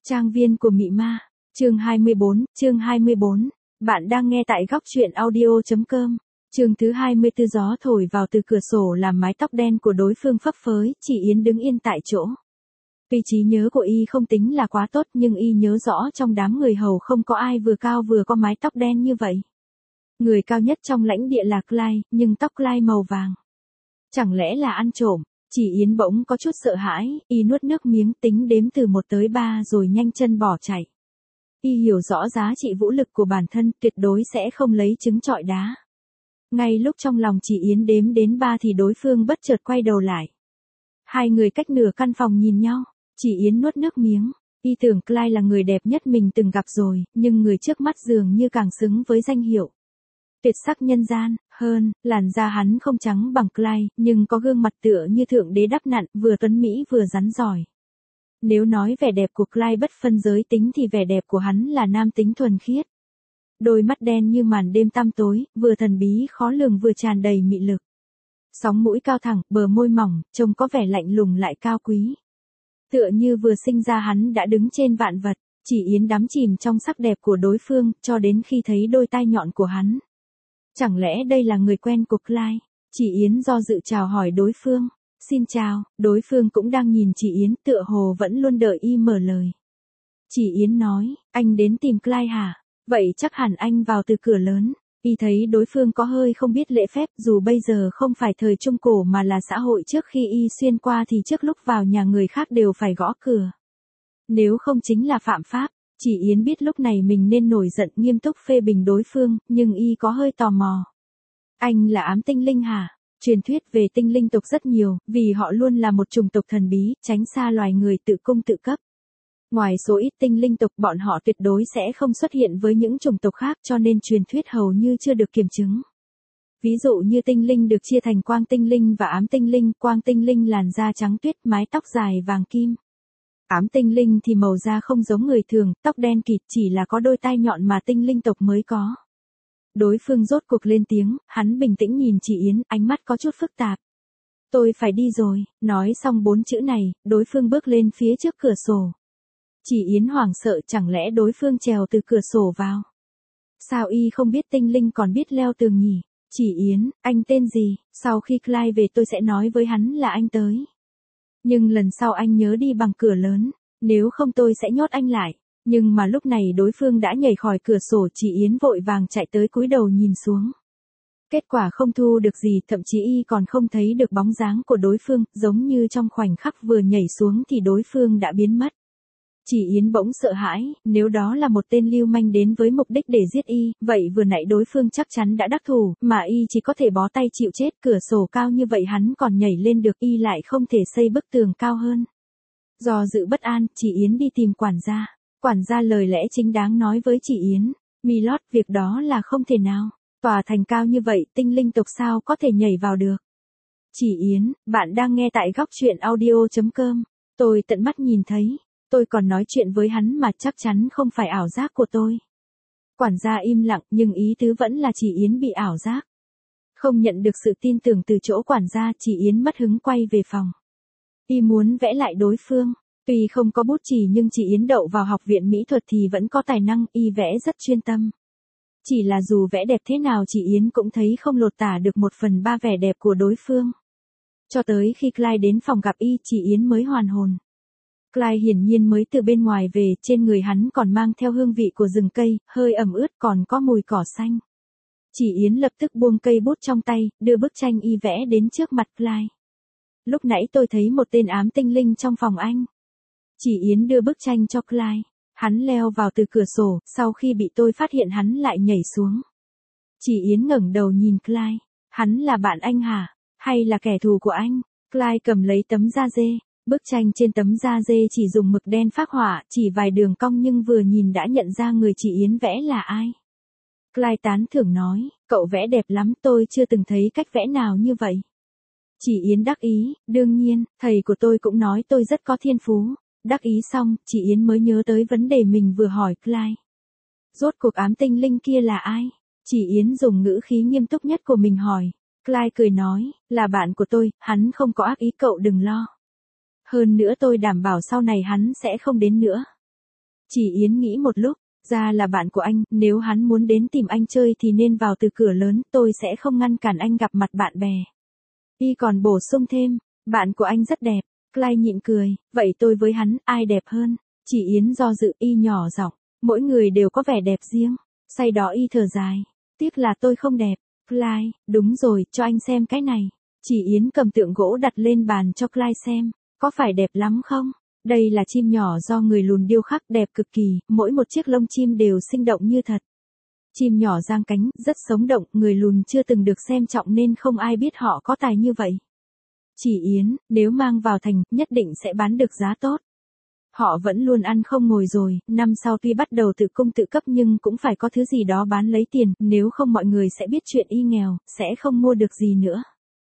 Trang viên của mị ma, chương 24, bạn đang nghe tại góc truyện audio.com. Chương thứ 24 gió thổi vào từ cửa sổ làm mái tóc đen của đối phương phấp phới, chị Yến đứng yên tại chỗ. Vì trí nhớ của y không tính là quá tốt nhưng y nhớ rõ trong đám người hầu không có ai vừa cao vừa có mái tóc đen như vậy. Người cao nhất trong lãnh địa là Clyde, nhưng tóc Clyde màu vàng. Chẳng lẽ là ăn trộm? Chị Yến bỗng có chút sợ hãi, y nuốt nước miếng tính đếm từ 1 tới 3 rồi nhanh chân bỏ chạy. Y hiểu rõ giá trị vũ lực của bản thân, tuyệt đối sẽ không lấy trứng trọi đá. Ngay lúc trong lòng chị Yến đếm đến 3 thì đối phương bất chợt quay đầu lại. Hai người cách nửa căn phòng nhìn nhau, chị Yến nuốt nước miếng. Y tưởng Clyde là người đẹp nhất mình từng gặp rồi, nhưng người trước mắt dường như càng xứng với danh hiệu tuyệt sắc nhân gian, hơn, làn da hắn không trắng bằng Clyde, nhưng có gương mặt tựa như thượng đế đắp nặn, vừa tuấn mỹ vừa rắn giỏi. Nếu nói vẻ đẹp của Clyde bất phân giới tính thì vẻ đẹp của hắn là nam tính thuần khiết. Đôi mắt đen như màn đêm tăm tối, vừa thần bí khó lường vừa tràn đầy mị lực. Sóng mũi cao thẳng, bờ môi mỏng, trông có vẻ lạnh lùng lại cao quý. Tựa như vừa sinh ra hắn đã đứng trên vạn vật, chị Yến đắm chìm trong sắc đẹp của đối phương, cho đến khi thấy đôi tai nhọn của hắn. Chẳng lẽ đây là người quen của Clyde? Chị Yến do dự chào hỏi đối phương. Xin chào, đối phương cũng đang nhìn chị Yến tựa hồ vẫn luôn đợi y mở lời. Chị Yến nói, anh đến tìm Clyde hả? Vậy chắc hẳn anh vào từ cửa lớn. Y thấy đối phương có hơi không biết lễ phép, dù bây giờ không phải thời Trung Cổ mà là xã hội trước khi y xuyên qua thì trước lúc vào nhà người khác đều phải gõ cửa. Nếu không chính là phạm pháp. Chị Yến biết lúc này mình nên nổi giận nghiêm túc phê bình đối phương, nhưng y có hơi tò mò. Anh là ám tinh linh hả? Truyền thuyết về tinh linh tộc rất nhiều, vì họ luôn là một chủng tộc thần bí, tránh xa loài người tự cung tự cấp. Ngoài số ít tinh linh tộc, bọn họ tuyệt đối sẽ không xuất hiện với những chủng tộc khác, cho nên truyền thuyết hầu như chưa được kiểm chứng. Ví dụ như tinh linh được chia thành quang tinh linh và ám tinh linh, quang tinh linh làn da trắng tuyết, mái tóc dài vàng kim. Ám tinh linh thì màu da không giống người thường, tóc đen kịt, chỉ là có đôi tai nhọn mà tinh linh tộc mới có. Đối phương rốt cuộc lên tiếng, hắn bình tĩnh nhìn chị Yến, ánh mắt có chút phức tạp. Tôi phải đi rồi, nói xong 4 chữ này, đối phương bước lên phía trước cửa sổ. Chị Yến hoảng sợ, chẳng lẽ đối phương trèo từ cửa sổ vào? Sao y không biết tinh linh còn biết leo tường nhỉ? Chị Yến, anh tên gì? Sau khi Clyde về tôi sẽ nói với hắn là anh tới. Nhưng lần sau anh nhớ đi bằng cửa lớn, nếu không tôi sẽ nhốt anh lại. Nhưng mà lúc này đối phương đã nhảy khỏi cửa sổ, chị Yến vội vàng chạy tới cúi đầu nhìn xuống. Kết quả không thu được gì, thậm chí y còn không thấy được bóng dáng của đối phương, giống như trong khoảnh khắc vừa nhảy xuống thì đối phương đã biến mất. Chị Yến bỗng sợ hãi, nếu đó là một tên lưu manh đến với mục đích để giết y, vậy vừa nãy đối phương chắc chắn đã đắc thủ, mà y chỉ có thể bó tay chịu chết, cửa sổ cao như vậy hắn còn nhảy lên được, y lại không thể xây bức tường cao hơn. Do dự bất an, chị Yến đi tìm quản gia. Quản gia lời lẽ chính đáng nói với chị Yến, Milord, việc đó là không thể nào. Tòa thành cao như vậy, tinh linh tộc sao có thể nhảy vào được. Chị Yến, bạn đang nghe tại góc truyện audio.com. Tôi tận mắt nhìn thấy. Tôi còn nói chuyện với hắn mà, chắc chắn không phải ảo giác của tôi. Quản gia im lặng, nhưng ý tứ vẫn là chị Yến bị ảo giác. Không nhận được sự tin tưởng từ chỗ quản gia, chị Yến mất hứng quay về phòng. Y muốn vẽ lại đối phương. Tuy không có bút chì nhưng chị Yến đậu vào học viện mỹ thuật thì vẫn có tài năng, y vẽ rất chuyên tâm. Chỉ là dù vẽ đẹp thế nào chị Yến cũng thấy không lột tả được 1/3 vẻ đẹp của đối phương. Cho tới khi Clyde đến phòng gặp y, chị Yến mới hoàn hồn. Clyde hiển nhiên mới từ bên ngoài về, trên người hắn còn mang theo hương vị của rừng cây, hơi ẩm ướt còn có mùi cỏ xanh. Chị Yến lập tức buông cây bút trong tay, đưa bức tranh y vẽ đến trước mặt Clyde. Lúc nãy tôi thấy một tên ám tinh linh trong phòng anh. Chị Yến đưa bức tranh cho Clyde. Hắn leo vào từ cửa sổ, sau khi bị tôi phát hiện hắn lại nhảy xuống. Chị Yến ngẩng đầu nhìn Clyde. Hắn là bạn anh hả? Hay là kẻ thù của anh? Clyde cầm lấy tấm da dê. Bức tranh trên tấm da dê chỉ dùng mực đen phác họa, chỉ vài đường cong nhưng vừa nhìn đã nhận ra người chị Yến vẽ là ai. Clyde tán thưởng nói, cậu vẽ đẹp lắm, tôi chưa từng thấy cách vẽ nào như vậy. Chị Yến đắc ý, đương nhiên, thầy của tôi cũng nói tôi rất có thiên phú. Đắc ý xong, chị Yến mới nhớ tới vấn đề mình vừa hỏi Clyde. Rốt cuộc ám tinh linh kia là ai? Chị Yến dùng ngữ khí nghiêm túc nhất của mình hỏi. Clyde cười nói, là bạn của tôi, hắn không có ác ý, cậu đừng lo. Hơn nữa tôi đảm bảo sau này hắn sẽ không đến nữa. Chỉ Yến nghĩ một lúc, ra là bạn của anh, nếu hắn muốn đến tìm anh chơi thì nên vào từ cửa lớn, tôi sẽ không ngăn cản anh gặp mặt bạn bè. Y còn bổ sung thêm, bạn của anh rất đẹp. Clyde nhịn cười, vậy tôi với hắn, ai đẹp hơn? Chỉ Yến do dự, Y nhỏ giọng, mỗi người đều có vẻ đẹp riêng. Sau đó Y thở dài, tiếc là tôi không đẹp. Clyde, đúng rồi, cho anh xem cái này. Chỉ Yến cầm tượng gỗ đặt lên bàn cho Clyde xem, có phải đẹp lắm không? Đây là chim nhỏ do người lùn điêu khắc, đẹp cực kỳ, mỗi một chiếc lông chim đều sinh động như thật. Chim nhỏ giang cánh, rất sống động, người lùn chưa từng được xem trọng nên không ai biết họ có tài như vậy. Chỉ Yến, nếu mang vào thành, nhất định sẽ bán được giá tốt. Họ vẫn luôn ăn không ngồi rồi, năm sau tuy bắt đầu tự cung tự cấp nhưng cũng phải có thứ gì đó bán lấy tiền, nếu không mọi người sẽ biết chuyện Y nghèo, sẽ không mua được gì nữa.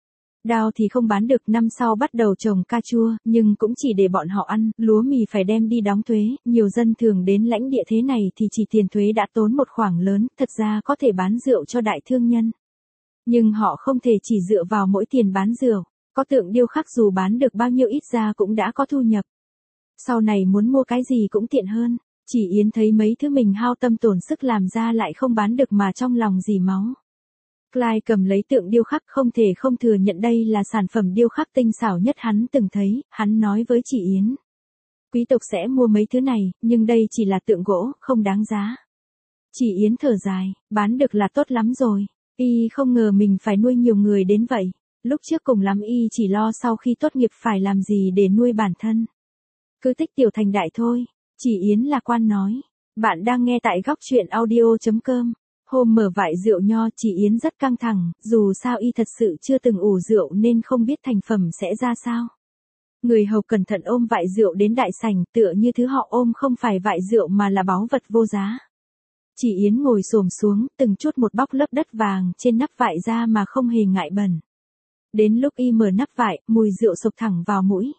Đào thì không bán được, năm sau bắt đầu trồng cà chua, nhưng cũng chỉ để bọn họ ăn, lúa mì phải đem đi đóng thuế, nhiều dân thường đến lãnh địa thế này thì chỉ tiền thuế đã tốn một khoản lớn, thật ra có thể bán rượu cho đại thương nhân. Nhưng họ không thể chỉ dựa vào mỗi tiền bán rượu, có tượng điêu khắc dù bán được bao nhiêu ít ra cũng đã có thu nhập. Sau này muốn mua cái gì cũng tiện hơn, Chỉ Yến thấy mấy thứ mình hao tâm tổn sức làm ra lại không bán được mà trong lòng dì máu. Clyde cầm lấy tượng điêu khắc, không thể không thừa nhận đây là sản phẩm điêu khắc tinh xảo nhất hắn từng thấy, hắn nói với chị Yến. Quý tộc sẽ mua mấy thứ này, nhưng đây chỉ là tượng gỗ, không đáng giá. Chị Yến thở dài, bán được là tốt lắm rồi. Y không ngờ mình phải nuôi nhiều người đến vậy. Lúc trước cùng lắm Y chỉ lo sau khi tốt nghiệp phải làm gì để nuôi bản thân. Cứ tích tiểu thành đại thôi. Chị Yến lạc quan nói. Bạn đang nghe tại góc truyện audio.com. Hôm mở vại rượu nho, chị Yến rất căng thẳng, dù sao Y thật sự chưa từng ủ rượu nên không biết thành phẩm sẽ ra sao. Người hầu cẩn thận ôm vại rượu đến đại sảnh, tựa như thứ họ ôm không phải vại rượu mà là báu vật vô giá. Chị Yến ngồi xổm xuống, từng chút một bóc lớp đất vàng trên nắp vại ra mà không hề ngại bẩn. Đến lúc Y mở nắp vại, mùi rượu sộc thẳng vào mũi.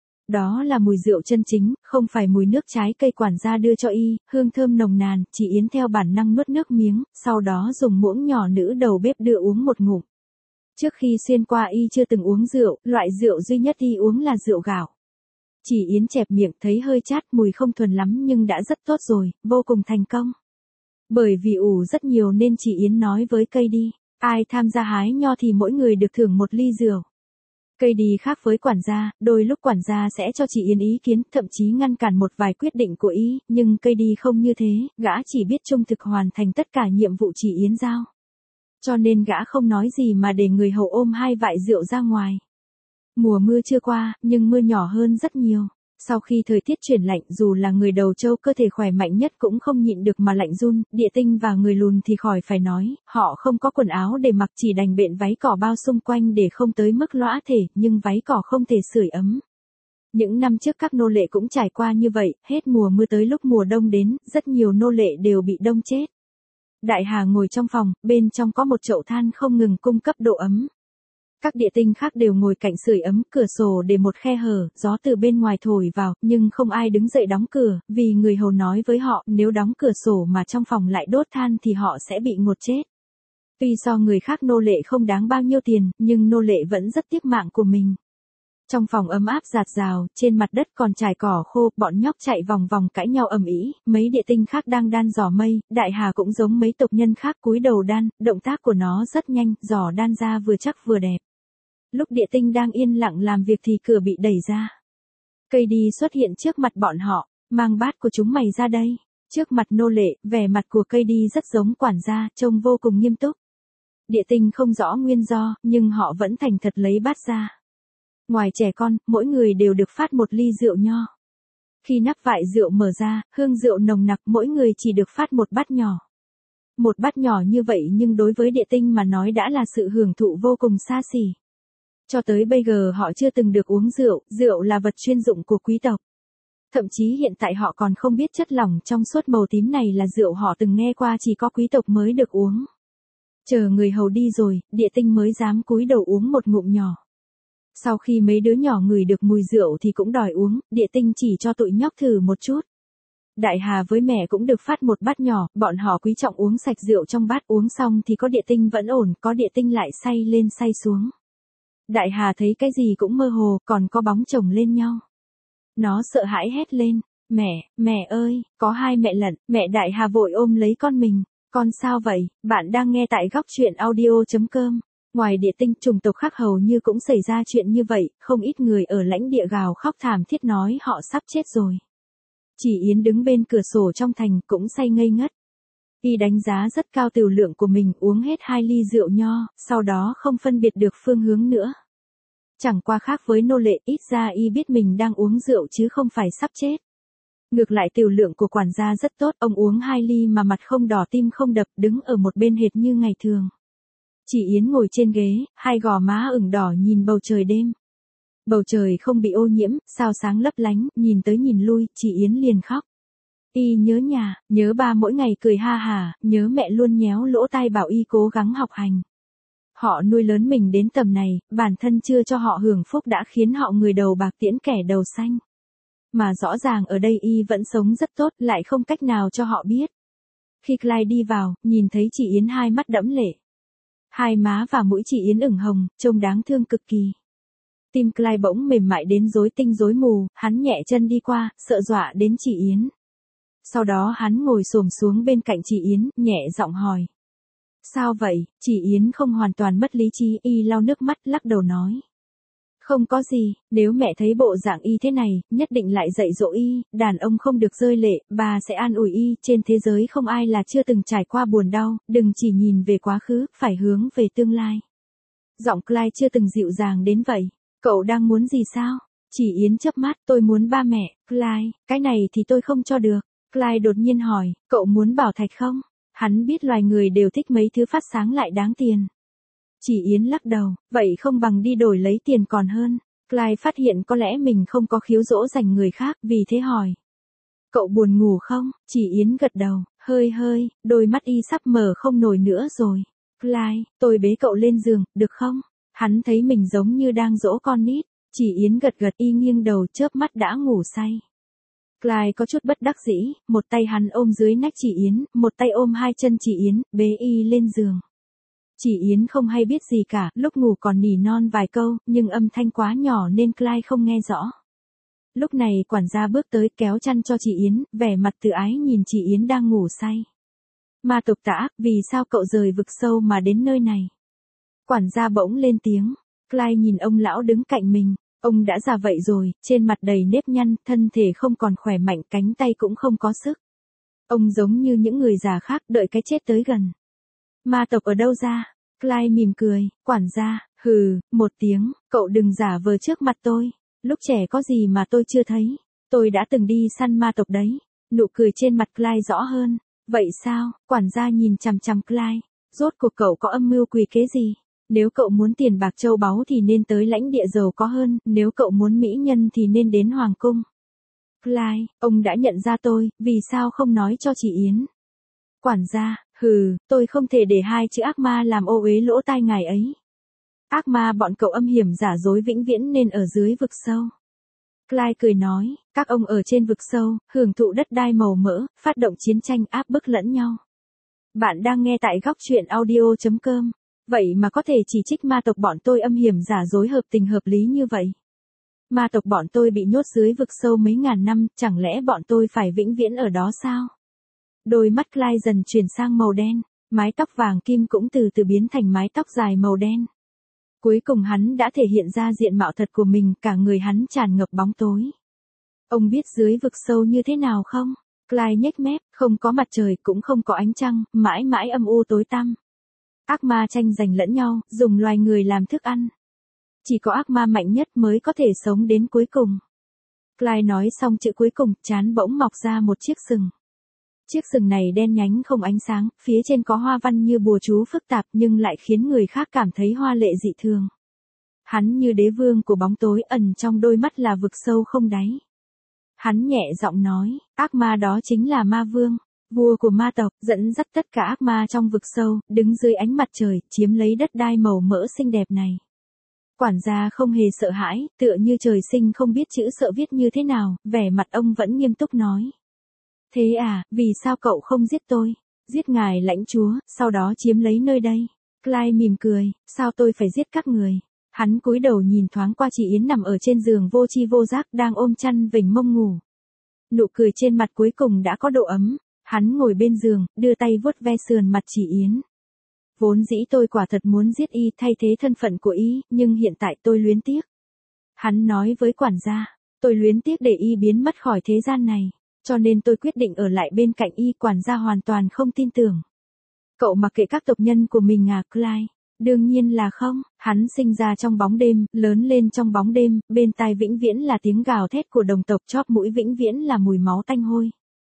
Đó là mùi rượu chân chính, không phải mùi nước trái cây quản gia đưa cho Y, hương thơm nồng nàn, chị Yến theo bản năng nuốt nước miếng, sau đó dùng muỗng nhỏ nữ đầu bếp đưa uống một ngụm. Trước khi xuyên qua Y chưa từng uống rượu, loại rượu duy nhất Y uống là rượu gạo. Chỉ Yến chẹp miệng thấy hơi chát, mùi không thuần lắm nhưng đã rất tốt rồi, vô cùng thành công. Bởi vì ủ rất nhiều nên chị Yến nói với cây đi, ai tham gia hái nho thì mỗi người được thưởng một ly rượu. Cây đi khác với quản gia, đôi lúc quản gia sẽ cho chị Yến ý kiến, thậm chí ngăn cản một vài quyết định của Y, nhưng cây đi không như thế, gã chỉ biết trung thực hoàn thành tất cả nhiệm vụ chị Yến giao. Cho nên gã không nói gì mà để người hầu ôm hai vại rượu ra ngoài. Mùa mưa chưa qua, nhưng mưa nhỏ hơn rất nhiều. Sau khi thời tiết chuyển lạnh, dù là người đầu trâu cơ thể khỏe mạnh nhất cũng không nhịn được mà lạnh run, Địa Tinh và người lùn thì khỏi phải nói, họ không có quần áo để mặc, chỉ đành bện váy cỏ bao xung quanh để không tới mức lõa thể, nhưng váy cỏ không thể sưởi ấm. Những năm trước các nô lệ cũng trải qua như vậy, hết mùa mưa tới lúc mùa đông đến, rất nhiều nô lệ đều bị đông chết. Đại Hà ngồi trong phòng, bên trong có một chậu than không ngừng cung cấp độ ấm. Các địa tinh khác đều ngồi cạnh sưởi ấm, cửa sổ để một khe hở, gió từ bên ngoài thổi vào, nhưng không ai đứng dậy đóng cửa, vì người hầu nói với họ, nếu đóng cửa sổ mà trong phòng lại đốt than thì họ sẽ bị ngột chết. Tuy so người khác nô lệ không đáng bao nhiêu tiền, nhưng nô lệ vẫn rất tiếc mạng của mình. Trong phòng ấm áp rạt rào, trên mặt đất còn trải cỏ khô, bọn nhóc chạy vòng vòng cãi nhau ầm ĩ, mấy địa tinh khác đang đan giò mây, Đại Hà cũng giống mấy tộc nhân khác cúi đầu đan, động tác của nó rất nhanh, giò đan ra vừa chắc vừa đẹp. Lúc địa tinh đang yên lặng làm việc thì cửa bị đẩy ra. Cây đi xuất hiện trước mặt bọn họ, mang bát của chúng mày ra đây. Trước mặt nô lệ, vẻ mặt của cây đi rất giống quản gia, trông vô cùng nghiêm túc. Địa tinh không rõ nguyên do, nhưng họ vẫn thành thật lấy bát ra. Ngoài trẻ con, mỗi người đều được phát một ly rượu nho. Khi nắp vại rượu mở ra, hương rượu nồng nặc, mỗi người chỉ được phát một bát nhỏ. Một bát nhỏ như vậy nhưng đối với địa tinh mà nói đã là sự hưởng thụ vô cùng xa xỉ. Cho tới bây giờ họ chưa từng được uống rượu, rượu là vật chuyên dụng của quý tộc. Thậm chí hiện tại họ còn không biết chất lỏng trong suốt màu tím này là rượu, họ từng nghe qua chỉ có quý tộc mới được uống. Chờ người hầu đi rồi, địa tinh mới dám cúi đầu uống một ngụm nhỏ. Sau khi mấy đứa nhỏ ngửi được mùi rượu thì cũng đòi uống, địa tinh chỉ cho tụi nhóc thử một chút. Đại Hà với mẹ cũng được phát một bát nhỏ, bọn họ quý trọng uống sạch rượu trong bát, uống xong thì có địa tinh vẫn ổn, có địa tinh lại say lên say xuống. Đại Hà thấy cái gì cũng mơ hồ, còn có bóng chồng lên nhau. Nó sợ hãi hét lên, Mẹ ơi, có hai mẹ lận, mẹ Đại Hà vội ôm lấy con mình. Con sao vậy? Bạn đang nghe tại góc truyện audio.com. Ngoài địa tinh chủng tộc khác hầu như cũng xảy ra chuyện như vậy, không ít người ở lãnh địa gào khóc thảm thiết nói họ sắp chết rồi. Chỉ Yến đứng bên cửa sổ trong thành cũng say ngây ngất. Y đánh giá rất cao tiểu lượng của mình, uống hết 2 ly rượu nho, sau đó không phân biệt được phương hướng nữa. Chẳng qua khác với nô lệ, ít ra y biết mình đang uống rượu chứ không phải sắp chết. Ngược lại tiểu lượng của quản gia rất tốt, ông uống 2 ly mà mặt không đỏ tim không đập, đứng ở một bên hệt như ngày thường. Chỉ Yến ngồi trên ghế, hai gò má ửng đỏ nhìn bầu trời đêm. Bầu trời không bị ô nhiễm, sao sáng lấp lánh, nhìn tới nhìn lui, Chỉ Yến liền khóc. Y nhớ nhà, nhớ ba mỗi ngày cười ha hả, nhớ mẹ luôn nhéo lỗ tai bảo y cố gắng học hành. Họ nuôi lớn mình đến tầm này, bản thân chưa cho họ hưởng phúc đã khiến họ người đầu bạc tiễn kẻ đầu xanh. Mà rõ ràng ở đây y vẫn sống rất tốt, lại không cách nào cho họ biết. Khi Clyde đi vào, nhìn thấy chị Yến hai mắt đẫm lệ. Hai má và mũi chị Yến ửng hồng, trông đáng thương cực kỳ. Tim Clyde bỗng mềm mại đến rối tinh rối mù, hắn nhẹ chân đi qua, sợ dọa đến chị Yến. Sau đó hắn ngồi xổm xuống bên cạnh chị Yến, nhẹ giọng hỏi. Sao vậy? Chị Yến không hoàn toàn mất lý trí, y lau nước mắt, lắc đầu nói. Không có gì, nếu mẹ thấy bộ dạng y thế này, nhất định lại dạy dỗ y, đàn ông không được rơi lệ, bà sẽ an ủi y, trên thế giới không ai là chưa từng trải qua buồn đau, đừng chỉ nhìn về quá khứ, phải hướng về tương lai. Giọng Clyde chưa từng dịu dàng đến vậy. Cậu đang muốn gì sao? Chỉ Yến chớp mắt, tôi muốn ba mẹ. Clyde, cái này thì tôi không cho được. Clyde đột nhiên hỏi, cậu muốn bảo thạch không? Hắn biết loài người đều thích mấy thứ phát sáng lại đáng tiền. Chỉ Yến lắc đầu, vậy không bằng đi đổi lấy tiền còn hơn. Clyde phát hiện có lẽ mình không có khiếu dỗ dành người khác, vì thế hỏi. Cậu buồn ngủ không? Chỉ Yến gật đầu, hơi, đôi mắt y sắp mở không nổi nữa rồi. Clyde, tôi bế cậu lên giường, được không? Hắn thấy mình giống như đang dỗ con nít. Chỉ Yến gật y nghiêng đầu chớp mắt đã ngủ say. Clyde có chút bất đắc dĩ, một tay hắn ôm dưới nách Chỉ Yến, một tay ôm hai chân Chỉ Yến, bế y lên giường. Chỉ Yến không hay biết gì cả, lúc ngủ còn nỉ non vài câu, nhưng âm thanh quá nhỏ nên Clyde không nghe rõ. Lúc này quản gia bước tới kéo chăn cho Chỉ Yến, vẻ mặt tự ái nhìn Chỉ Yến đang ngủ say. Ma tộc tả, vì sao cậu rời vực sâu mà đến nơi này? Quản gia bỗng lên tiếng, Clyde nhìn ông lão đứng cạnh mình. Ông đã già vậy rồi, trên mặt đầy nếp nhăn, thân thể không còn khỏe mạnh, cánh tay cũng không có sức. Ông giống như những người già khác đợi cái chết tới gần. Ma tộc ở đâu ra? Clyde mỉm cười, quản gia, hừ, một tiếng, cậu đừng giả vờ trước mặt tôi. Lúc trẻ có gì mà tôi chưa thấy. Tôi đã từng đi săn ma tộc đấy. Nụ cười trên mặt Clyde rõ hơn. Vậy sao? Quản gia nhìn chằm chằm Clyde. Rốt cuộc cậu có âm mưu quỷ kế gì? Nếu cậu muốn tiền bạc châu báu thì nên tới lãnh địa giàu có hơn, nếu cậu muốn mỹ nhân thì nên đến hoàng cung. Clyde, ông đã nhận ra tôi, vì sao không nói cho chị Yến? Quản gia, hừ, tôi không thể để hai chữ ác ma làm ô uế lỗ tai ngài ấy. Ác ma bọn cậu âm hiểm giả dối vĩnh viễn nên ở dưới vực sâu. Clyde cười nói, các ông ở trên vực sâu, hưởng thụ đất đai màu mỡ, phát động chiến tranh áp bức lẫn nhau. Bạn đang nghe tại góc truyện audio.com. Vậy mà có thể chỉ trích ma tộc bọn tôi âm hiểm giả dối hợp tình hợp lý như vậy. Ma tộc bọn tôi bị nhốt dưới vực sâu mấy ngàn năm, chẳng lẽ bọn tôi phải vĩnh viễn ở đó sao? Đôi mắt Clyde dần chuyển sang màu đen, mái tóc vàng kim cũng từ từ biến thành mái tóc dài màu đen. Cuối cùng hắn đã thể hiện ra diện mạo thật của mình, cả người hắn tràn ngập bóng tối. Ông biết dưới vực sâu như thế nào không? Clyde nhếch mép, không có mặt trời cũng không có ánh trăng, mãi mãi âm u tối tăm. Ác ma tranh giành lẫn nhau, dùng loài người làm thức ăn. Chỉ có ác ma mạnh nhất mới có thể sống đến cuối cùng. Clyde nói xong chữ cuối cùng, trán bỗng mọc ra một chiếc sừng. Chiếc sừng này đen nhánh không ánh sáng, phía trên có hoa văn như bùa chú phức tạp nhưng lại khiến người khác cảm thấy hoa lệ dị thường. Hắn như đế vương của bóng tối, ẩn trong đôi mắt là vực sâu không đáy. Hắn nhẹ giọng nói, ác ma đó chính là ma vương. Vua của ma tộc, dẫn dắt tất cả ác ma trong vực sâu, đứng dưới ánh mặt trời, chiếm lấy đất đai màu mỡ xinh đẹp này. Quản gia không hề sợ hãi, tựa như trời sinh không biết chữ sợ viết như thế nào, vẻ mặt ông vẫn nghiêm túc nói. Thế à, vì sao cậu không giết tôi? Giết ngài lãnh chúa, sau đó chiếm lấy nơi đây. Clyde mỉm cười, sao tôi phải giết các người? Hắn cúi đầu nhìn thoáng qua chị Yến nằm ở trên giường vô tri vô giác đang ôm chăn vểnh mông ngủ. Nụ cười trên mặt cuối cùng đã có độ ấm, hắn ngồi bên giường, đưa tay vuốt ve sườn mặt Chỉ Yến. Vốn dĩ tôi quả thật muốn giết y thay thế thân phận của y, nhưng hiện tại tôi luyến tiếc. Hắn nói với quản gia, tôi luyến tiếc để y biến mất khỏi thế gian này, cho nên tôi quyết định ở lại bên cạnh y. Quản gia hoàn toàn không tin tưởng. Cậu mặc kệ các tộc nhân của mình à, Clyde? Đương nhiên là không, hắn sinh ra trong bóng đêm, lớn lên trong bóng đêm, bên tai vĩnh viễn là tiếng gào thét của đồng tộc, chóp mũi vĩnh viễn là mùi máu tanh hôi.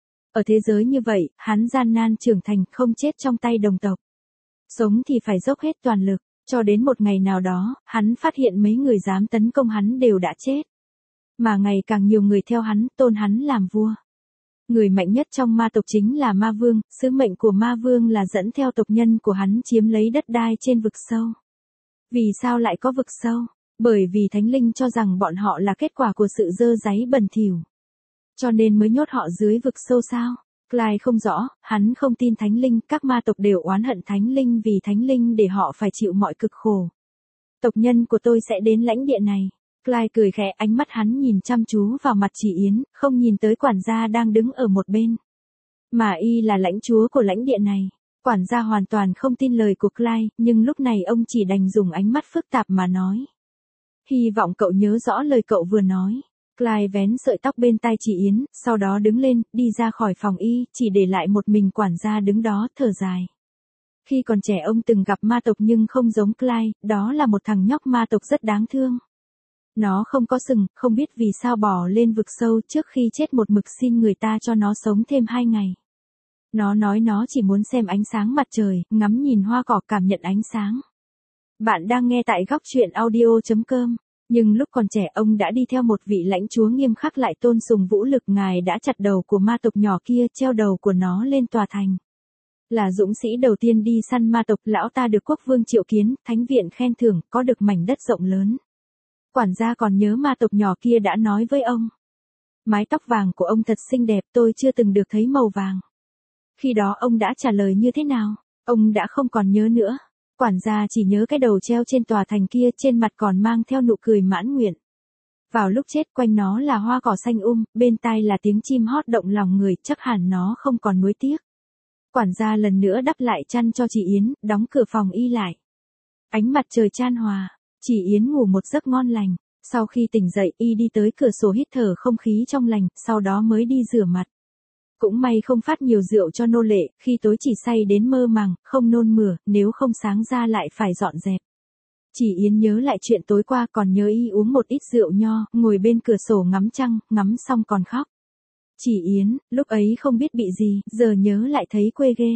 Ở thế giới như vậy, hắn gian nan trưởng thành, không chết trong tay đồng tộc. Sống thì phải dốc hết toàn lực, cho đến một ngày nào đó, hắn phát hiện mấy người dám tấn công hắn đều đã chết. Mà ngày càng nhiều người theo hắn, tôn hắn làm vua. Người mạnh nhất trong ma tộc chính là ma vương, sứ mệnh của ma vương là dẫn theo tộc nhân của hắn chiếm lấy đất đai trên vực sâu. Vì sao lại có vực sâu? Bởi vì thánh linh cho rằng bọn họ là kết quả của sự dơ dáy bẩn thỉu. Cho nên mới nhốt họ dưới vực sâu sao? Clyde không rõ, hắn không tin thánh linh, các ma tộc đều oán hận thánh linh vì thánh linh để họ phải chịu mọi cực khổ. Tộc nhân của tôi sẽ đến lãnh địa này. Clyde cười khẽ, ánh mắt hắn nhìn chăm chú vào mặt Chỉ Yến, không nhìn tới quản gia đang đứng ở một bên. Mà y là lãnh chúa của lãnh địa này. Quản gia hoàn toàn không tin lời của Clyde, nhưng lúc này ông chỉ đành dùng ánh mắt phức tạp mà nói. Hy vọng cậu nhớ rõ lời cậu vừa nói. Clyde vén sợi tóc bên tai Chỉ Yến, sau đó đứng lên, đi ra khỏi phòng y, chỉ để lại một mình quản gia đứng đó, thở dài. Khi còn trẻ ông từng gặp ma tộc nhưng không giống Clyde, đó là một thằng nhóc ma tộc rất đáng thương. Nó không có sừng, không biết vì sao bỏ lên vực sâu, trước khi chết một mực xin người ta cho nó sống thêm 2 ngày. Nó nói nó chỉ muốn xem ánh sáng mặt trời, ngắm nhìn hoa cỏ, cảm nhận ánh sáng. Bạn đang nghe tại góc truyện audio.com. Nhưng lúc còn trẻ ông đã đi theo một vị lãnh chúa nghiêm khắc lại tôn sùng vũ lực, ngài đã chặt đầu của ma tộc nhỏ kia, treo đầu của nó lên tòa thành. Là dũng sĩ đầu tiên đi săn ma tộc, lão ta được quốc vương triệu kiến, thánh viện khen thưởng, có được mảnh đất rộng lớn. Quản gia còn nhớ ma tộc nhỏ kia đã nói với ông. Mái tóc vàng của ông thật xinh đẹp, tôi chưa từng được thấy màu vàng. Khi đó ông đã trả lời như thế nào? Ông đã không còn nhớ nữa. Quản gia chỉ nhớ cái đầu treo trên tòa thành kia, trên mặt còn mang theo nụ cười mãn nguyện. Vào lúc chết quanh nó là hoa cỏ xanh bên tai là tiếng chim hót động lòng người, chắc hẳn nó không còn nuối tiếc. Quản gia lần nữa đắp lại chăn cho Chỉ Yến, đóng cửa phòng y lại. Ánh mặt trời chan hòa, Chỉ Yến ngủ một giấc ngon lành. Sau khi tỉnh dậy, y đi tới cửa sổ hít thở không khí trong lành, sau đó mới đi rửa mặt. Cũng may không phát nhiều rượu cho nô lệ, khi tối chỉ say đến mơ màng, không nôn mửa, nếu không sáng ra lại phải dọn dẹp. Chỉ Yến nhớ lại chuyện tối qua, còn nhớ y uống một ít rượu nho, ngồi bên cửa sổ ngắm trăng, ngắm xong còn khóc. Chỉ Yến, lúc ấy không biết bị gì, giờ nhớ lại thấy quê ghê.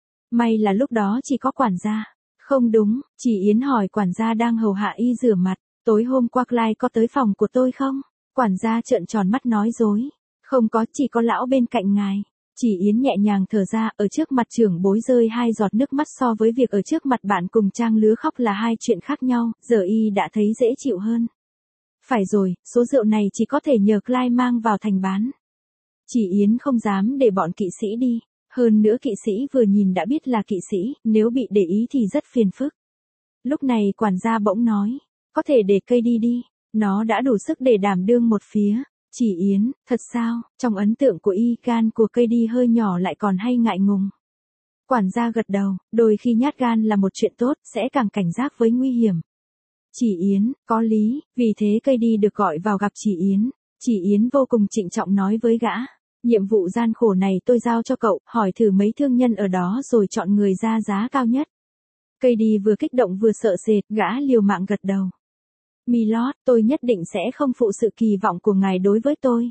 May là lúc đó chỉ có quản gia. Không đúng, Chỉ Yến hỏi quản gia đang hầu hạ y rửa mặt, tối hôm qua Clyde có tới phòng của tôi không? Quản gia trợn tròn mắt nói dối. Không có, chỉ có lão bên cạnh ngài. Chỉ Yến nhẹ nhàng thở ra, ở trước mặt trưởng bối rơi 2 giọt nước mắt so với việc ở trước mặt bạn cùng trang lứa khóc là 2 chuyện khác nhau, giờ y đã thấy dễ chịu hơn. Phải rồi, số rượu này chỉ có thể nhờ Clyde mang vào thành bán. Chỉ Yến không dám để bọn kỵ sĩ đi, hơn nữa kỵ sĩ vừa nhìn đã biết là kỵ sĩ, nếu bị để ý thì rất phiền phức. Lúc này quản gia bỗng nói, có thể để cây đi, nó đã đủ sức để đảm đương một phía. Chỉ Yến, thật sao? Trong ấn tượng của y, gan của cây đi hơi nhỏ lại còn hay ngại ngùng. Quản gia gật đầu, đôi khi nhát gan là một chuyện tốt, sẽ càng cảnh giác với nguy hiểm. Chỉ Yến, có lý, vì thế cây đi được gọi vào gặp Chỉ Yến. Chỉ Yến vô cùng trịnh trọng nói với gã, nhiệm vụ gian khổ này tôi giao cho cậu, hỏi thử mấy thương nhân ở đó rồi chọn người ra giá cao nhất. Cây đi vừa kích động vừa sợ sệt, gã liều mạng gật đầu. Milord, tôi nhất định sẽ không phụ sự kỳ vọng của ngài đối với tôi.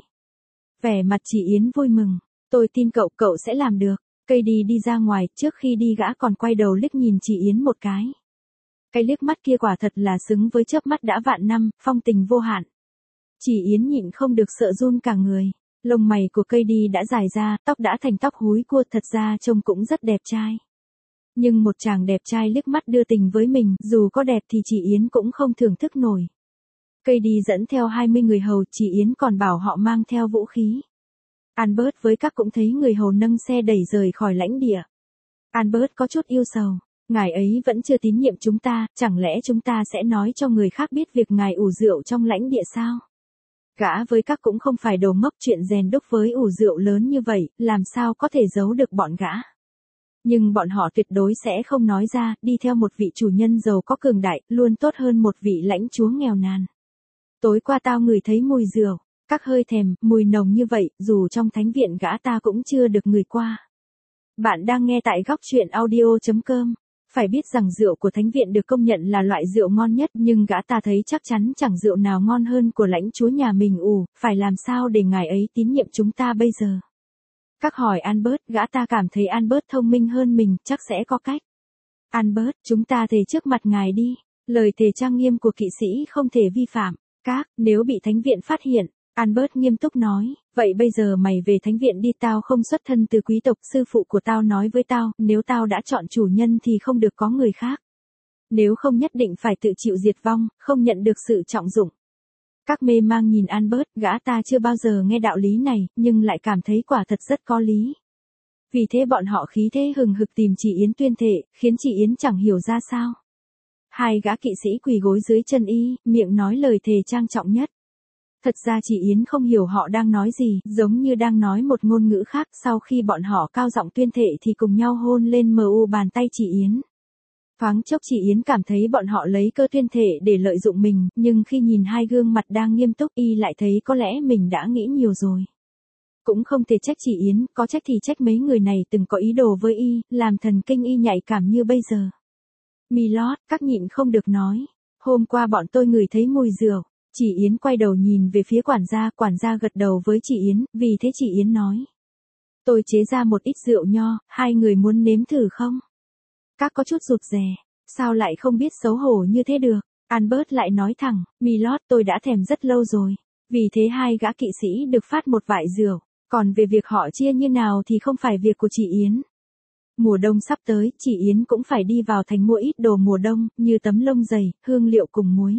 Vẻ mặt Chỉ Yến vui mừng. Tôi tin cậu, cậu sẽ làm được. Cây đi ra ngoài, trước khi đi gã còn quay đầu liếc nhìn Chỉ Yến một cái. Cái liếc mắt kia quả thật là xứng với chớp mắt đã vạn năm, phong tình vô hạn. Chỉ Yến nhịn không được sợ run cả người. Lông mày của cây đi đã dài ra, tóc đã thành tóc húi cua, thật ra trông cũng rất đẹp trai. Nhưng một chàng đẹp trai liếc mắt đưa tình với mình, dù có đẹp thì Chỉ Yến cũng không thưởng thức nổi. Cây đi dẫn theo 20 người hầu, Chỉ Yến còn bảo họ mang theo vũ khí. Albert với các cũng thấy người hầu nâng xe đẩy rời khỏi lãnh địa. Albert có chút yêu sầu. Ngài ấy vẫn chưa tín nhiệm chúng ta, chẳng lẽ chúng ta sẽ nói cho người khác biết việc ngài ủ rượu trong lãnh địa sao? Gã với các cũng không phải đồ ngốc, chuyện rèn đúc với ủ rượu lớn như vậy, làm sao có thể giấu được bọn gã. Nhưng bọn họ tuyệt đối sẽ không nói ra, đi theo một vị chủ nhân giàu có cường đại, luôn tốt hơn một vị lãnh chúa nghèo nàn. Tối qua tao ngửi thấy mùi rượu, các hơi thèm, mùi nồng như vậy, dù trong thánh viện gã ta cũng chưa được ngửi qua. Bạn đang nghe tại góc truyện audio.com. Phải biết rằng rượu của thánh viện được công nhận là loại rượu ngon nhất, nhưng gã ta thấy chắc chắn chẳng rượu nào ngon hơn của lãnh chúa nhà mình. Phải làm sao để ngài ấy tín nhiệm chúng ta bây giờ? Các hỏi Albert, gã ta cảm thấy Albert thông minh hơn mình, chắc sẽ có cách. Albert, chúng ta thề trước mặt ngài đi. Lời thề trang nghiêm của kỵ sĩ không thể vi phạm. Nếu bị thánh viện phát hiện, Albert nghiêm túc nói, vậy bây giờ mày về thánh viện đi, tao không xuất thân từ quý tộc, sư phụ của tao nói với tao, nếu tao đã chọn chủ nhân thì không được có người khác. Nếu không nhất định phải tự chịu diệt vong, không nhận được sự trọng dụng. Các mê mang nhìn Albert, gã ta chưa bao giờ nghe đạo lý này, nhưng lại cảm thấy quả thật rất có lý. Vì thế bọn họ khí thế hừng hực tìm chị Yến tuyên thệ, khiến chị Yến chẳng hiểu ra sao. Hai gã kỵ sĩ quỳ gối dưới chân y, miệng nói lời thề trang trọng nhất. Thật ra chị Yến không hiểu họ đang nói gì, giống như đang nói một ngôn ngữ khác. Sau khi bọn họ cao giọng tuyên thệ thì cùng nhau hôn lên bàn tay chị Yến. Thoáng chốc chị Yến cảm thấy bọn họ lấy cơ tuyên thệ để lợi dụng mình, nhưng khi nhìn hai gương mặt đang nghiêm túc y lại thấy có lẽ mình đã nghĩ nhiều rồi. Cũng không thể trách chị Yến, có trách thì trách mấy người này từng có ý đồ với y, làm thần kinh y nhạy cảm như bây giờ. Milord, các nhịn không được nói. Hôm qua bọn tôi ngửi thấy mùi rượu. Chị Yến quay đầu nhìn về phía quản gia gật đầu với chị Yến, vì thế chị Yến nói. Tôi chế ra một ít rượu nho, hai người muốn nếm thử không? Các có chút rụt rè, sao lại không biết xấu hổ như thế được? Albert lại nói thẳng, Milord, tôi đã thèm rất lâu rồi. Vì thế hai gã kỵ sĩ được phát một vại rượu, còn về việc họ chia như nào thì không phải việc của chị Yến. Mùa đông sắp tới, chị Yến cũng phải đi vào thành mua ít đồ mùa đông, như tấm lông dày, hương liệu cùng muối.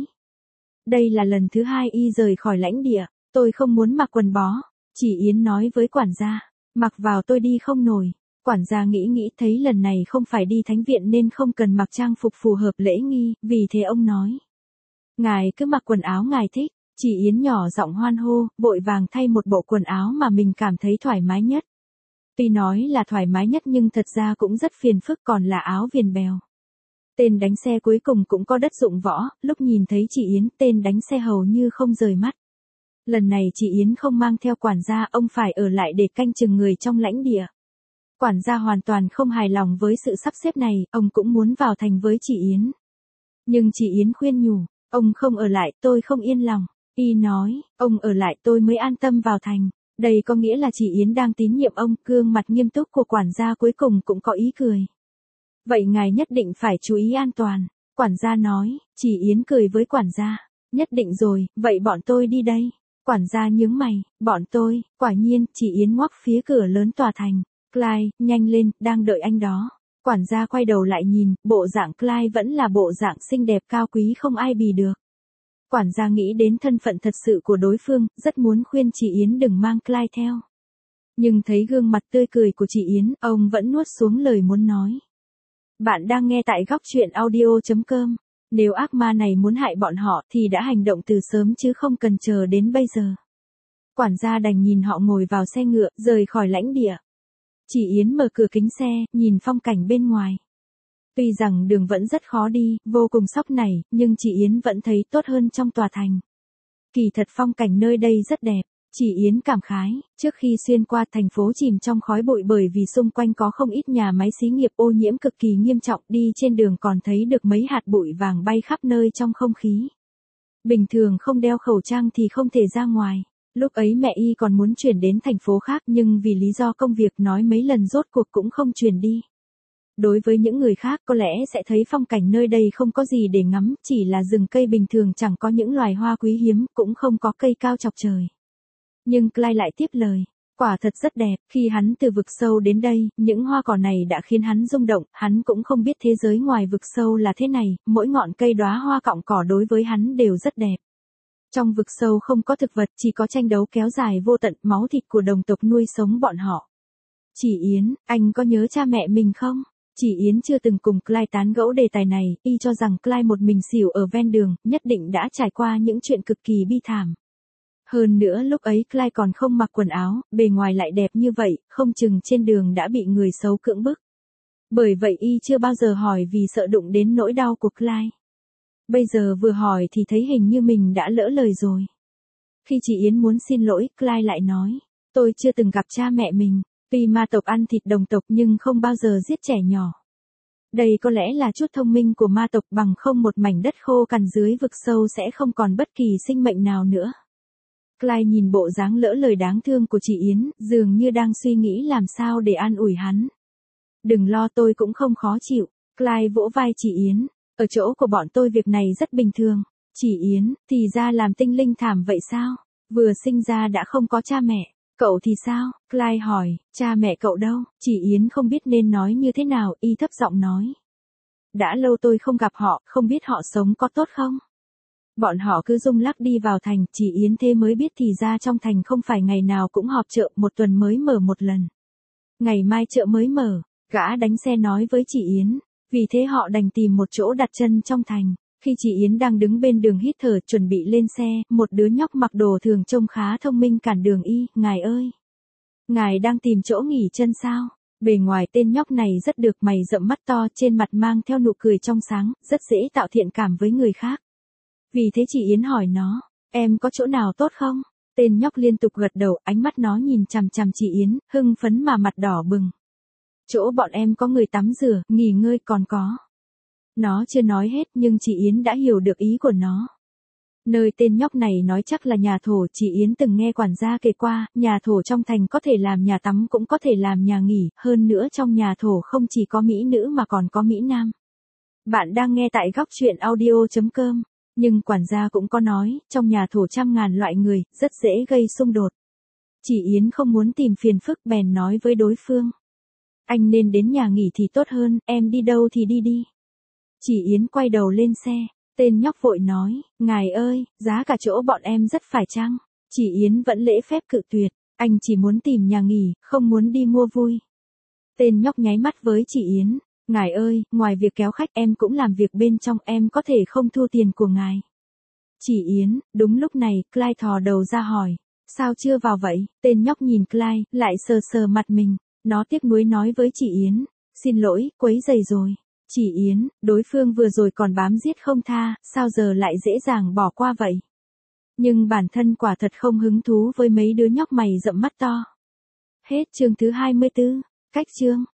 Đây là lần thứ hai y rời khỏi lãnh địa, tôi không muốn mặc quần bó. Chị Yến nói với quản gia, mặc vào tôi đi không nổi. Quản gia nghĩ thấy lần này không phải đi thánh viện nên không cần mặc trang phục phù hợp lễ nghi, vì thế ông nói. Ngài cứ mặc quần áo ngài thích. Chị Yến nhỏ giọng hoan hô, vội vàng thay một bộ quần áo mà mình cảm thấy thoải mái nhất. Tuy nói là thoải mái nhất nhưng thật ra cũng rất phiền phức, còn là áo viền bèo. Tên đánh xe cuối cùng cũng có đất dụng võ, lúc nhìn thấy chị Yến, tên đánh xe hầu như không rời mắt. Lần này chị Yến không mang theo quản gia, ông phải ở lại để canh chừng người trong lãnh địa. Quản gia hoàn toàn không hài lòng với sự sắp xếp này, ông cũng muốn vào thành với chị Yến. Nhưng chị Yến khuyên nhủ, ông không ở lại, tôi không yên lòng. Y nói, ông ở lại tôi mới an tâm vào thành. Đây có nghĩa là chị Yến đang tín nhiệm ông, gương mặt nghiêm túc của quản gia cuối cùng cũng có ý cười. Vậy ngài nhất định phải chú ý an toàn. Quản gia nói, chị Yến cười với quản gia. Nhất định rồi, vậy bọn tôi đi đây. Quản gia nhướng mày, bọn tôi, quả nhiên, chị Yến ngoắc phía cửa lớn tòa thành. Clyde, nhanh lên, đang đợi anh đó. Quản gia quay đầu lại nhìn, bộ dạng Clyde vẫn là bộ dạng xinh đẹp cao quý không ai bì được. Quản gia nghĩ đến thân phận thật sự của đối phương, rất muốn khuyên chị Yến đừng mang Clyde theo. Nhưng thấy gương mặt tươi cười của chị Yến, ông vẫn nuốt xuống lời muốn nói. Bạn đang nghe tại góc truyện audio.com. Nếu ác ma này muốn hại bọn họ thì đã hành động từ sớm chứ không cần chờ đến bây giờ. Quản gia đành nhìn họ ngồi vào xe ngựa, rời khỏi lãnh địa. Chị Yến mở cửa kính xe, nhìn phong cảnh bên ngoài. Tuy rằng đường vẫn rất khó đi, vô cùng sóc nảy, nhưng chị Yến vẫn thấy tốt hơn trong tòa thành. Kỳ thật phong cảnh nơi đây rất đẹp. Chị Yến cảm khái, trước khi xuyên qua thành phố chìm trong khói bụi bởi vì xung quanh có không ít nhà máy xí nghiệp ô nhiễm cực kỳ nghiêm trọng, đi trên đường còn thấy được mấy hạt bụi vàng bay khắp nơi trong không khí. Bình thường không đeo khẩu trang thì không thể ra ngoài. Lúc ấy mẹ y còn muốn chuyển đến thành phố khác nhưng vì lý do công việc nói mấy lần rốt cuộc cũng không chuyển đi. Đối với những người khác có lẽ sẽ thấy phong cảnh nơi đây không có gì để ngắm, chỉ là rừng cây bình thường chẳng có những loài hoa quý hiếm, cũng không có cây cao chọc trời. Nhưng Clyde lại tiếp lời, quả thật rất đẹp, khi hắn từ vực sâu đến đây, những hoa cỏ này đã khiến hắn rung động, hắn cũng không biết thế giới ngoài vực sâu là thế này, mỗi ngọn cây đóa hoa cọng cỏ đối với hắn đều rất đẹp. Trong vực sâu không có thực vật, chỉ có tranh đấu kéo dài vô tận, máu thịt của đồng tộc nuôi sống bọn họ. Chị Yến, anh có nhớ cha mẹ mình không? Chị Yến chưa từng cùng Clyde tán gẫu đề tài này, y cho rằng Clyde một mình xỉu ở ven đường, nhất định đã trải qua những chuyện cực kỳ bi thảm. Hơn nữa lúc ấy Clyde còn không mặc quần áo, bề ngoài lại đẹp như vậy, không chừng trên đường đã bị người xấu cưỡng bức. Bởi vậy y chưa bao giờ hỏi vì sợ đụng đến nỗi đau của Clyde. Bây giờ vừa hỏi thì thấy hình như mình đã lỡ lời rồi. Khi chị Yến muốn xin lỗi, Clyde lại nói, tôi chưa từng gặp cha mẹ mình, tuy ma tộc ăn thịt đồng tộc nhưng không bao giờ giết trẻ nhỏ. Đây có lẽ là chút thông minh của ma tộc, bằng không một mảnh đất khô cằn dưới vực sâu sẽ không còn bất kỳ sinh mệnh nào nữa. Clyde nhìn bộ dáng lỡ lời đáng thương của chị Yến, dường như đang suy nghĩ làm sao để an ủi hắn. Đừng lo, tôi cũng không khó chịu. Clyde vỗ vai chị Yến, ở chỗ của bọn tôi việc này rất bình thường. Chị Yến, thì ra làm tinh linh thảm vậy sao? Vừa sinh ra đã không có cha mẹ. Cậu thì sao? Clyde hỏi, cha mẹ cậu đâu? Chị Yến không biết nên nói như thế nào, y thấp giọng nói. Đã lâu tôi không gặp họ, không biết họ sống có tốt không? Bọn họ cứ rung lắc đi vào thành, chị Yến thế mới biết thì ra trong thành không phải ngày nào cũng họp chợ, một tuần mới mở một lần. Ngày mai chợ mới mở, gã đánh xe nói với chị Yến, vì thế họ đành tìm một chỗ đặt chân trong thành. Khi chị Yến đang đứng bên đường hít thở chuẩn bị lên xe, một đứa nhóc mặc đồ thường trông khá thông minh cản đường y, ngài ơi! Ngài đang tìm chỗ nghỉ chân sao? Bề ngoài tên nhóc này rất được, mày rậm mắt to, trên mặt mang theo nụ cười trong sáng, rất dễ tạo thiện cảm với người khác. Vì thế chị Yến hỏi nó, em có chỗ nào tốt không? Tên nhóc liên tục gật đầu, ánh mắt nó nhìn chằm chằm chị Yến, hưng phấn mà mặt đỏ bừng. Chỗ bọn em có người tắm rửa, nghỉ ngơi còn có. Nó chưa nói hết nhưng chị Yến đã hiểu được ý của nó. Nơi tên nhóc này nói chắc là nhà thổ, chị Yến từng nghe quản gia kể qua, nhà thổ trong thành có thể làm nhà tắm cũng có thể làm nhà nghỉ, hơn nữa trong nhà thổ không chỉ có mỹ nữ mà còn có mỹ nam. Bạn đang nghe tại góc truyện audio.com. Nhưng quản gia cũng có nói, trong nhà thổ trăm ngàn loại người, rất dễ gây xung đột. Chị Yến không muốn tìm phiền phức bèn nói với đối phương. Anh nên đến nhà nghỉ thì tốt hơn, em đi đâu thì đi đi. Chị Yến quay đầu lên xe, tên nhóc vội nói, ngài ơi, giá cả chỗ bọn em rất phải chăng? Chị Yến vẫn lễ phép cự tuyệt, anh chỉ muốn tìm nhà nghỉ, không muốn đi mua vui. Tên nhóc nháy mắt với chị Yến. Ngài ơi, ngoài việc kéo khách em cũng làm việc bên trong, em có thể không thu tiền của ngài. Chị Yến, đúng lúc này, Clyde thò đầu ra hỏi, sao chưa vào vậy? Tên nhóc nhìn Clyde, lại sờ sờ mặt mình, nó tiếc nuối nói với chị Yến, xin lỗi, quấy rầy rồi. Chị Yến, đối phương vừa rồi còn bám giết không tha, sao giờ lại dễ dàng bỏ qua vậy? Nhưng bản thân quả thật không hứng thú với mấy đứa nhóc mày rậm mắt to. Hết chương thứ 24, cách chương.